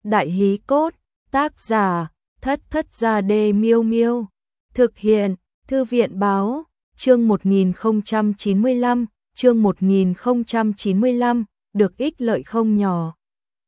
Đại hí cốt, tác giả, Thất Thất Gia Đê Miêu Miêu. Thực hiện, Thư viện báo, chương 1095, chương 1095, được ích lợi không nhỏ.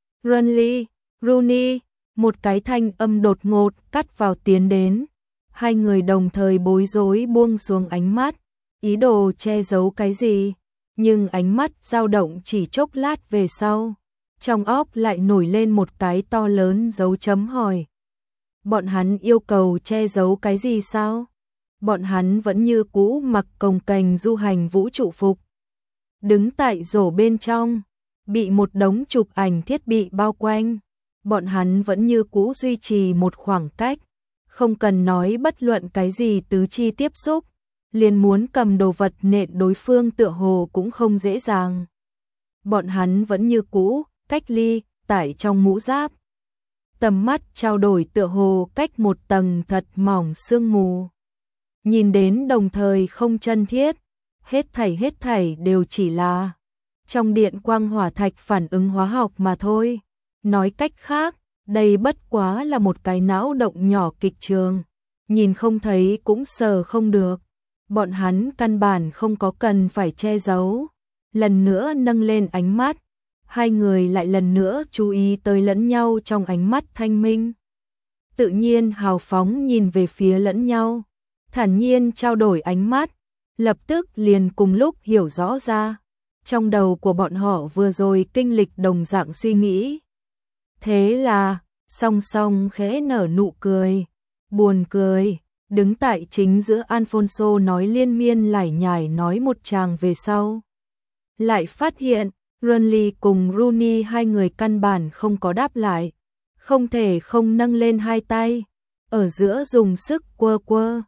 Rooney, một cái thanh âm đột ngột cắt vào tiến đến. Hai người đồng thời bối rối buông xuống ánh mắt, ý đồ che giấu cái gì, nhưng ánh mắt dao động chỉ chốc lát về sau. Trong óc lại nổi lên một cái to lớn dấu chấm hỏi. Bọn hắn yêu cầu che giấu cái gì sao? Bọn hắn vẫn như cũ mặc cồng kềnh du hành vũ trụ phục. Đứng tại rổ bên trong, bị một đống chụp ảnh thiết bị bao quanh. Bọn hắn vẫn như cũ duy trì một khoảng cách, không cần nói bất luận cái gì tứ chi tiếp xúc, liền muốn cầm đồ vật nện đối phương tựa hồ cũng không dễ dàng. Bọn hắn vẫn như cũ, cách ly, tại trong mũ giáp. Tầm mắt trao đổi tựa hồ cách một tầng thật mỏng sương mù. Nhìn đến đồng thời không chân thiết, hết thảy đều chỉ là trong điện quang hỏa thạch phản ứng hóa học mà thôi. Nói cách khác, đây bất quá là một cái não động nhỏ kịch trường, nhìn không thấy cũng sờ không được. Bọn hắn căn bản không có cần phải che giấu. Lần nữa nâng lên ánh mắt, hai người lại lần nữa chú ý tới lẫn nhau trong ánh mắt thanh minh. Tự nhiên hào phóng nhìn về phía lẫn nhau, thản nhiên trao đổi ánh mắt, lập tức liền cùng lúc hiểu rõ ra. Trong đầu của bọn họ vừa rồi kinh lịch đồng dạng suy nghĩ. Thế là, song song khẽ nở nụ cười, buồn cười, đứng tại chính giữa Alfonso nói liên miên lải nhải nói một tràng về sau. Lại phát hiện, Rooney cùng Rooney hai người căn bản không có đáp lại, không thể không nâng lên hai tay, ở giữa dùng sức quơ.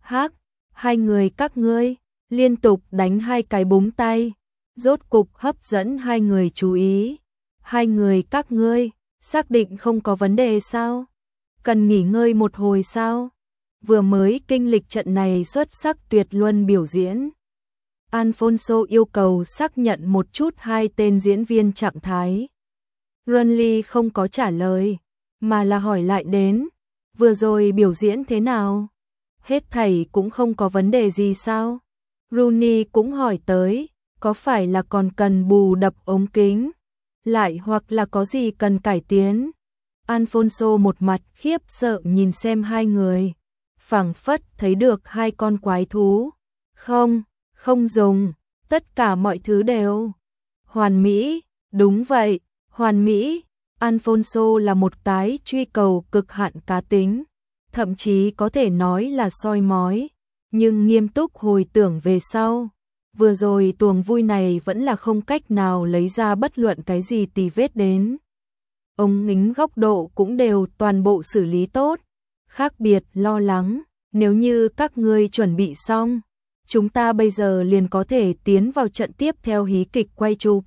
Hai người các ngươi, liên tục đánh hai cái búng tay, rốt cục hấp dẫn hai người chú ý. Hai người các ngươi, xác định không có vấn đề sao? Cần nghỉ ngơi một hồi sao? Vừa mới kinh lịch trận này xuất sắc tuyệt luân biểu diễn. Alfonso yêu cầu xác nhận một chút hai tên diễn viên trạng thái. Rooney không có trả lời, mà là hỏi lại đến, vừa rồi biểu diễn thế nào? Hết thảy cũng không có vấn đề gì sao? Rooney cũng hỏi tới, có phải là còn cần bù đập ống kính? Lại hoặc là có gì cần cải tiến? Alfonso một mặt khiếp sợ nhìn xem hai người, phảng phất thấy được hai con quái thú. Không dùng, tất cả mọi thứ đều hoàn mỹ, đúng vậy, hoàn mỹ. Alfonso là một cái truy cầu cực hạn cá tính, thậm chí có thể nói là soi mói, nhưng nghiêm túc hồi tưởng về sau, vừa rồi tuồng vui này vẫn là không cách nào lấy ra bất luận cái gì tì vết đến. Ống kính góc độ cũng đều toàn bộ xử lý tốt, khác biệt lo lắng, nếu như các ngươi chuẩn bị xong, chúng ta bây giờ liền có thể tiến vào trận tiếp theo hí kịch quay chụp.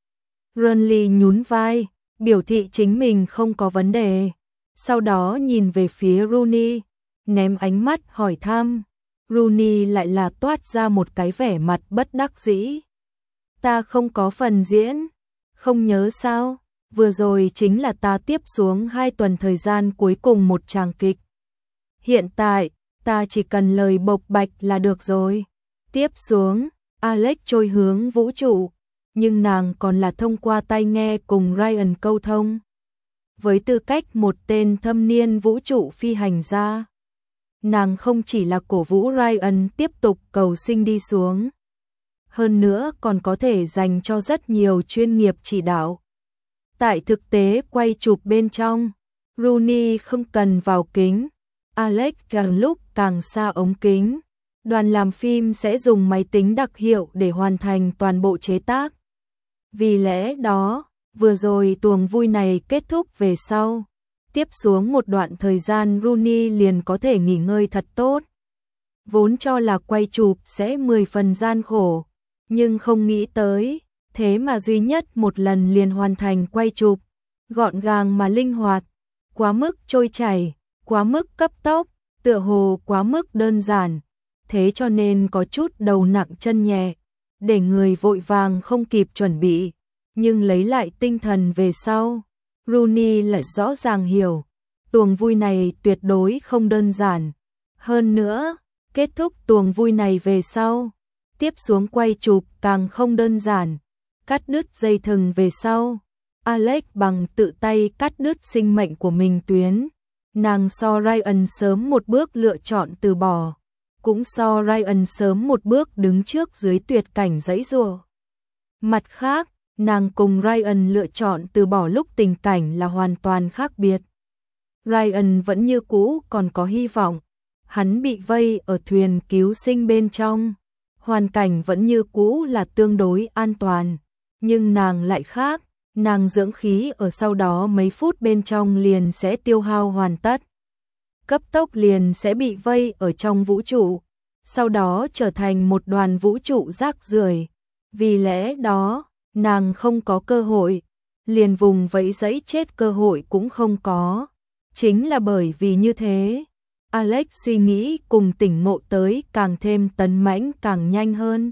Rooney nhún vai, biểu thị chính mình không có vấn đề, sau đó nhìn về phía Rooney, ném ánh mắt hỏi thăm. Rooney lại là toát ra một cái vẻ mặt bất đắc dĩ. Ta không có phần diễn, không nhớ sao, vừa rồi chính là ta tiếp xuống 2 tuần thời gian cuối cùng một tràng kịch. Hiện tại, ta chỉ cần lời bộc bạch là được rồi. Tiếp xuống, Alex trôi hướng vũ trụ, nhưng nàng còn là thông qua tai nghe cùng Ryan câu thông. Với tư cách một tên thâm niên vũ trụ phi hành gia, nàng không chỉ là cổ vũ Ryan tiếp tục cầu sinh đi xuống, hơn nữa còn có thể dành cho rất nhiều chuyên nghiệp chỉ đạo. Tại thực tế quay chụp bên trong, Rooney không cần vào kính, Alex càng lúc càng xa ống kính. Đoàn làm phim sẽ dùng máy tính đặc hiệu để hoàn thành toàn bộ chế tác. Vì lẽ đó, vừa rồi tuồng vui này kết thúc về sau, tiếp xuống một đoạn thời gian Rooney liền có thể nghỉ ngơi thật tốt. Vốn cho là quay chụp sẽ 10 phần gian khổ, nhưng không nghĩ tới, thế mà duy nhất một lần liền hoàn thành quay chụp, gọn gàng mà linh hoạt, quá mức trôi chảy, quá mức cấp tốc, tựa hồ quá mức đơn giản. Thế cho nên có chút đầu nặng chân nhẹ, để người vội vàng không kịp chuẩn bị, nhưng lấy lại tinh thần về sau, Rooney lại rõ ràng hiểu, tuồng vui này tuyệt đối không đơn giản. Hơn nữa, kết thúc tuồng vui này về sau, tiếp xuống quay chụp càng không đơn giản. Cắt đứt dây thừng về sau, Alex bằng tự tay cắt đứt sinh mệnh của mình tuyến. Nàng so Ryan sớm một bước lựa chọn từ bỏ, cũng so Ryan sớm một bước đứng trước dưới tuyệt cảnh giãy giụa. Mặt khác, nàng cùng Ryan lựa chọn từ bỏ lúc tình cảnh là hoàn toàn khác biệt. Ryan vẫn như cũ còn có hy vọng, hắn bị vây ở thuyền cứu sinh bên trong, hoàn cảnh vẫn như cũ là tương đối an toàn, nhưng nàng lại khác, nàng dưỡng khí ở sau đó mấy phút bên trong liền sẽ tiêu hao hoàn tất. Cấp tốc liền sẽ bị vây ở trong vũ trụ, sau đó trở thành một đoàn vũ trụ rác rưởi. Vì lẽ đó, nàng không có cơ hội, liền vùng vẫy giãy chết cơ hội cũng không có. Chính là bởi vì như thế, Alex suy nghĩ cùng tỉnh ngộ tới càng thêm tấn mãnh càng nhanh hơn.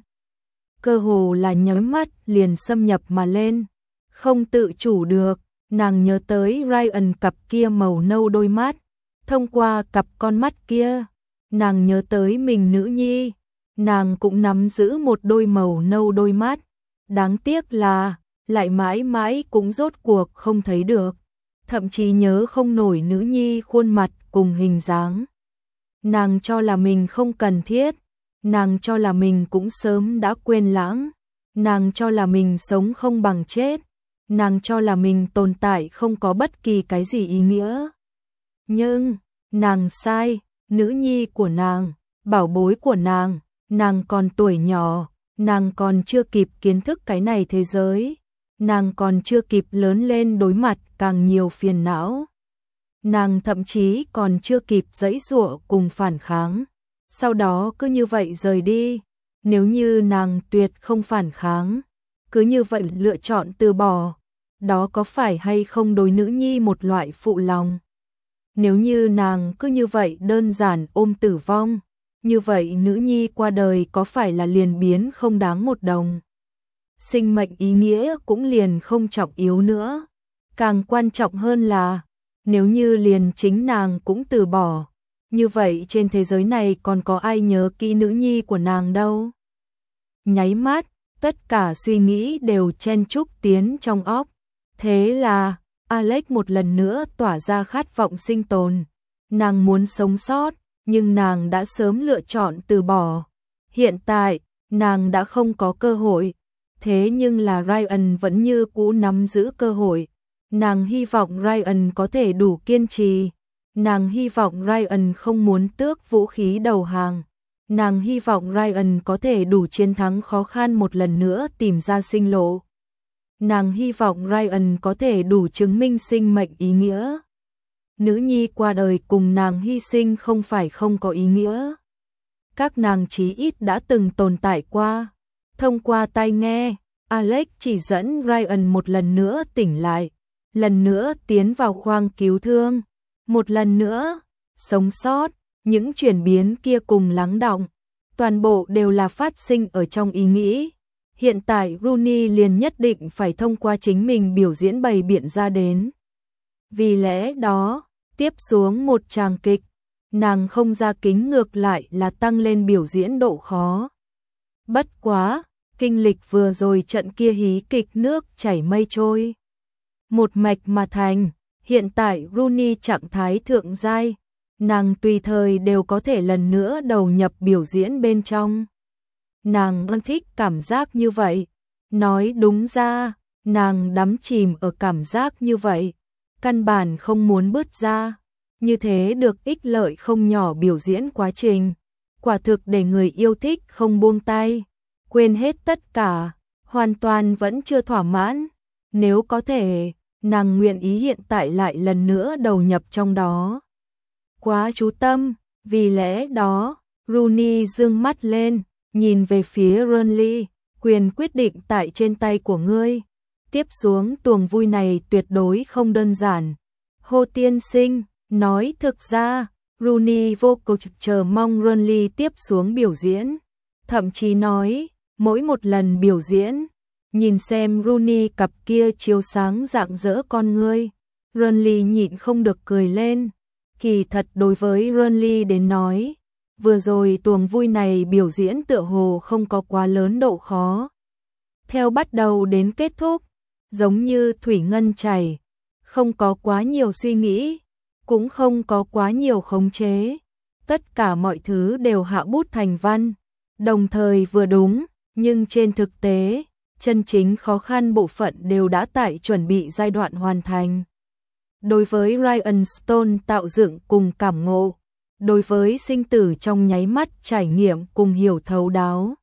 Cơ hồ là nháy mắt liền xâm nhập mà lên, không tự chủ được, nàng nhớ tới Ryan cặp kia màu nâu đôi mắt, thông qua cặp con mắt kia, nàng nhớ tới mình nữ nhi, nàng cũng nắm giữ một đôi màu nâu đôi mắt, đáng tiếc là, lại mãi mãi cũng rốt cuộc không thấy được, thậm chí nhớ không nổi nữ nhi khuôn mặt cùng hình dáng. Nàng cho là mình không cần thiết, nàng cho là mình cũng sớm đã quên lãng, nàng cho là mình sống không bằng chết, nàng cho là mình tồn tại không có bất kỳ cái gì ý nghĩa. Nhưng, nàng sai, nữ nhi của nàng, bảo bối của nàng còn tuổi nhỏ, nàng còn chưa kịp kiến thức cái này thế giới, nàng còn chưa kịp lớn lên đối mặt càng nhiều phiền não. Nàng thậm chí còn chưa kịp giãy giụa cùng phản kháng, sau đó cứ như vậy rời đi. Nếu như nàng tuyệt không phản kháng, cứ như vậy lựa chọn từ bỏ, đó có phải hay không đối nữ nhi một loại phụ lòng? Nếu như nàng cứ như vậy đơn giản ôm tử vong, như vậy nữ nhi qua đời có phải là liền biến không đáng một đồng? Sinh mệnh ý nghĩa cũng liền không trọng yếu nữa. Càng quan trọng hơn là, nếu như liền chính nàng cũng từ bỏ, như vậy trên thế giới này còn có ai nhớ kỹ nữ nhi của nàng đâu? Nháy mắt, tất cả suy nghĩ đều chen chúc tiến trong óc. Thế là, Alex một lần nữa tỏa ra khát vọng sinh tồn. Nàng muốn sống sót, nhưng nàng đã sớm lựa chọn từ bỏ. Hiện tại, nàng đã không có cơ hội. Thế nhưng là Ryan vẫn như cũ nắm giữ cơ hội. Nàng hy vọng Ryan có thể đủ kiên trì. Nàng hy vọng Ryan không muốn tước vũ khí đầu hàng. Nàng hy vọng Ryan có thể đủ chiến thắng khó khăn một lần nữa tìm ra sinh lộ. Nàng hy vọng Ryan có thể đủ chứng minh sinh mệnh ý nghĩa. Nữ nhi qua đời cùng nàng hy sinh không phải không có ý nghĩa. Các nàng chí ít đã từng tồn tại qua. Thông qua tai nghe, Alex chỉ dẫn Ryan một lần nữa tỉnh lại, lần nữa tiến vào khoang cứu thương, một lần nữa sống sót. Những chuyển biến kia cùng lắng đọng, toàn bộ đều là phát sinh ở trong ý nghĩ. Hiện tại Rooney liền nhất định phải thông qua chính mình biểu diễn bày biện ra đến. Vì lẽ đó, tiếp xuống một tràng kịch, nàng không ra kính ngược lại là tăng lên biểu diễn độ khó. Bất quá, kinh lịch vừa rồi trận kia hí kịch nước chảy mây trôi. Một mạch mà thành, hiện tại Rooney trạng thái thượng giai. Nàng tùy thời đều có thể lần nữa đầu nhập biểu diễn bên trong. Nàng vẫn thích cảm giác như vậy. Nói đúng ra, nàng đắm chìm ở cảm giác như vậy. Căn bản không muốn bứt ra. Như thế được ích lợi không nhỏ biểu diễn quá trình. Quả thực để người yêu thích không buông tay. Quên hết tất cả, hoàn toàn vẫn chưa thỏa mãn. Nếu có thể, nàng nguyện ý hiện tại lại lần nữa đầu nhập trong đó. Quá chú tâm, vì lẽ đó, Rooney dương mắt lên, nhìn về phía Renly, quyền quyết định tại trên tay của ngươi. Tiếp xuống tuồng vui này tuyệt đối không đơn giản. Hồ tiên sinh, nói thực ra, Rooney vô cùng chờ mong Renly tiếp xuống biểu diễn. Thậm chí nói, mỗi một lần biểu diễn, nhìn xem Rooney cặp kia chiếu sáng rạng rỡ con ngươi, Renly nhịn không được cười lên. Kỳ thật đối với Renly đến nói, vừa rồi tuồng vui này biểu diễn tựa hồ không có quá lớn độ khó. Theo bắt đầu đến kết thúc, giống như thủy ngân chảy, không có quá nhiều suy nghĩ, cũng không có quá nhiều khống chế. Tất cả mọi thứ đều hạ bút thành văn, đồng thời vừa đúng, nhưng trên thực tế, chân chính khó khăn bộ phận đều đã tại chuẩn bị giai đoạn hoàn thành. Đối với Ryan Stone tạo dựng cùng cảm ngộ, đối với sinh tử trong nháy mắt trải nghiệm cùng hiểu thấu đáo.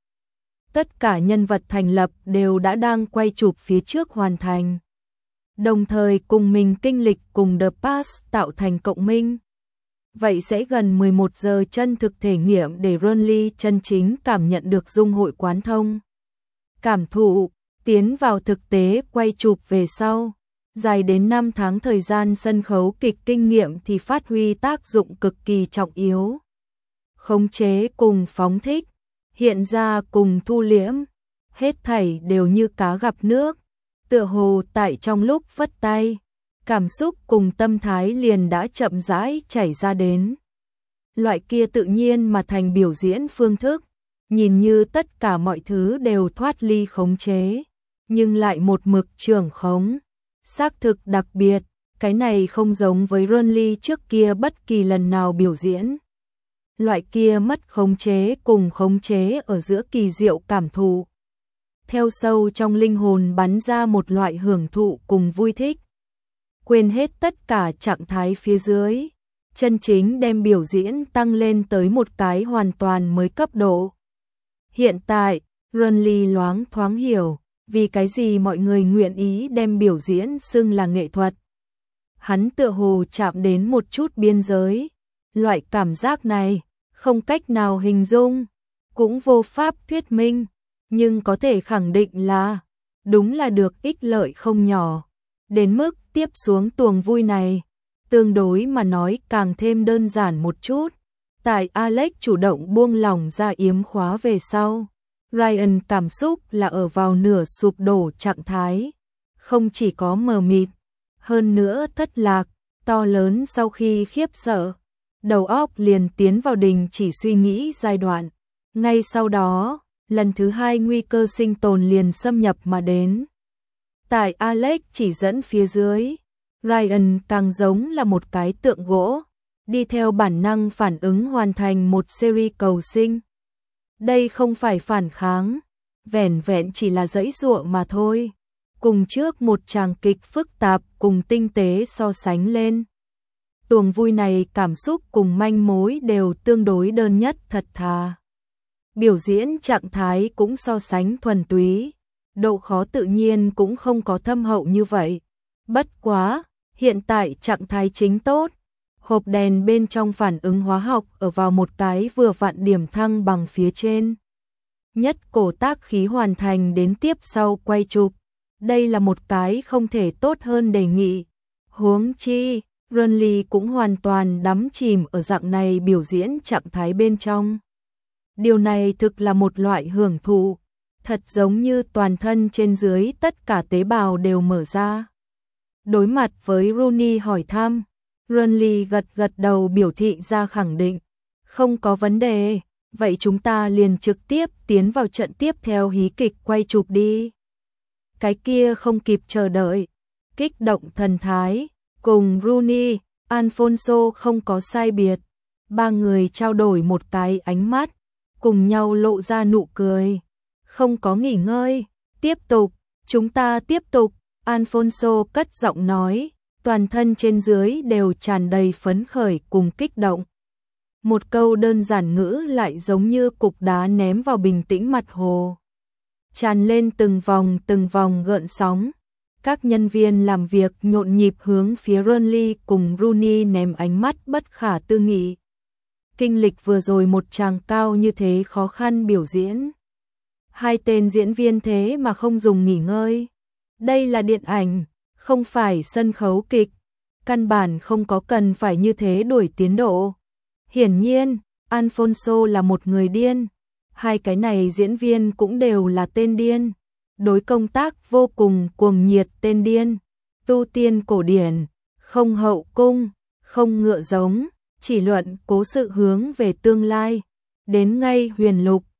Tất cả nhân vật thành lập đều đã đang quay chụp phía trước hoàn thành. Đồng thời cùng mình kinh lịch cùng The Past tạo thành cộng minh. Vậy sẽ gần 11 giờ chân thực thể nghiệm để Renly chân chính cảm nhận được dung hội quán thông. Cảm thụ, tiến vào thực tế quay chụp về sau. Dài đến 5 tháng thời gian sân khấu kịch kinh nghiệm thì phát huy tác dụng cực kỳ trọng yếu. Khống chế cùng phóng thích, hiện ra cùng thu liễm, hết thảy đều như cá gặp nước, tựa hồ tại trong lúc vất tay, cảm xúc cùng tâm thái liền đã chậm rãi chảy ra đến. Loại kia tự nhiên mà thành biểu diễn phương thức, nhìn như tất cả mọi thứ đều thoát ly khống chế, nhưng lại một mực trưởng khống. Xác thực đặc biệt, cái này không giống với Renly trước kia bất kỳ lần nào biểu diễn. Loại kia mất khống chế cùng khống chế ở giữa kỳ diệu cảm thụ. Theo sâu trong linh hồn bắn ra một loại hưởng thụ cùng vui thích. Quên hết tất cả trạng thái phía dưới. Chân chính đem biểu diễn tăng lên tới một cái hoàn toàn mới cấp độ. Hiện tại, Renly loáng thoáng hiểu. Vì cái gì mọi người nguyện ý đem biểu diễn xưng là nghệ thuật. Hắn tựa hồ chạm đến một chút biên giới. Loại cảm giác này, không cách nào hình dung, cũng vô pháp thuyết minh, nhưng có thể khẳng định là, đúng là được ích lợi không nhỏ. Đến mức tiếp xuống tuồng vui này, tương đối mà nói càng thêm đơn giản một chút. Tại Alex chủ động buông lỏng ra yếm khóa về sau. Ryan cảm xúc là ở vào nửa sụp đổ trạng thái, không chỉ có mờ mịt, hơn nữa thất lạc, to lớn sau khi khiếp sợ, đầu óc liền tiến vào đình chỉ suy nghĩ giai đoạn. Ngay sau đó, lần thứ hai nguy cơ sinh tồn liền xâm nhập mà đến. Tại Alex chỉ dẫn phía dưới, Ryan càng giống là một cái tượng gỗ, đi theo bản năng phản ứng hoàn thành một series cầu sinh. Đây không phải phản kháng, vẻn vẹn chỉ là giãy giụa mà thôi. Cùng trước một tràng kịch phức tạp cùng tinh tế so sánh lên. Tuồng vui này cảm xúc cùng manh mối đều tương đối đơn nhất thật thà. Biểu diễn trạng thái cũng so sánh thuần túy, độ khó tự nhiên cũng không có thâm hậu như vậy. Bất quá, hiện tại trạng thái chính tốt. Hộp đèn bên trong phản ứng hóa học ở vào một cái vừa vặn điểm thăng bằng phía trên. Nhất cổ tác khí hoàn thành đến tiếp sau quay chụp. Đây là một cái không thể tốt hơn đề nghị. Huống chi, Renly cũng hoàn toàn đắm chìm ở dạng này biểu diễn trạng thái bên trong. Điều này thực là một loại hưởng thụ, thật giống như toàn thân trên dưới tất cả tế bào đều mở ra. Đối mặt với Rooney hỏi thăm, Renly gật gật đầu biểu thị ra khẳng định, không có vấn đề, vậy chúng ta liền trực tiếp tiến vào trận tiếp theo hí kịch quay chụp đi. Cái kia không kịp chờ đợi, kích động thần thái, cùng Rooney, Alfonso không có sai biệt, ba người trao đổi một cái ánh mắt, cùng nhau lộ ra nụ cười, không có nghỉ ngơi, tiếp tục, chúng ta tiếp tục, Alfonso cất giọng nói. Toàn thân trên dưới đều tràn đầy phấn khởi cùng kích động. Một câu đơn giản ngữ lại giống như cục đá ném vào bình tĩnh mặt hồ. Tràn lên từng vòng gợn sóng. Các nhân viên làm việc nhộn nhịp hướng phía Renly cùng Rooney ném ánh mắt bất khả tư nghị. Kinh lịch vừa rồi một tràng cao như thế khó khăn biểu diễn. Hai tên diễn viên thế mà không dùng nghỉ ngơi. Đây là điện ảnh. Không phải sân khấu kịch, căn bản không có cần phải như thế đuổi tiến độ. Hiển nhiên, Alfonso là một người điên, hai cái này diễn viên cũng đều là tên điên. Đối công tác vô cùng cuồng nhiệt tên điên, tu tiên cổ điển, không hậu cung, không ngựa giống, chỉ luận cố sự hướng về tương lai. Đến ngay Huyền Lục,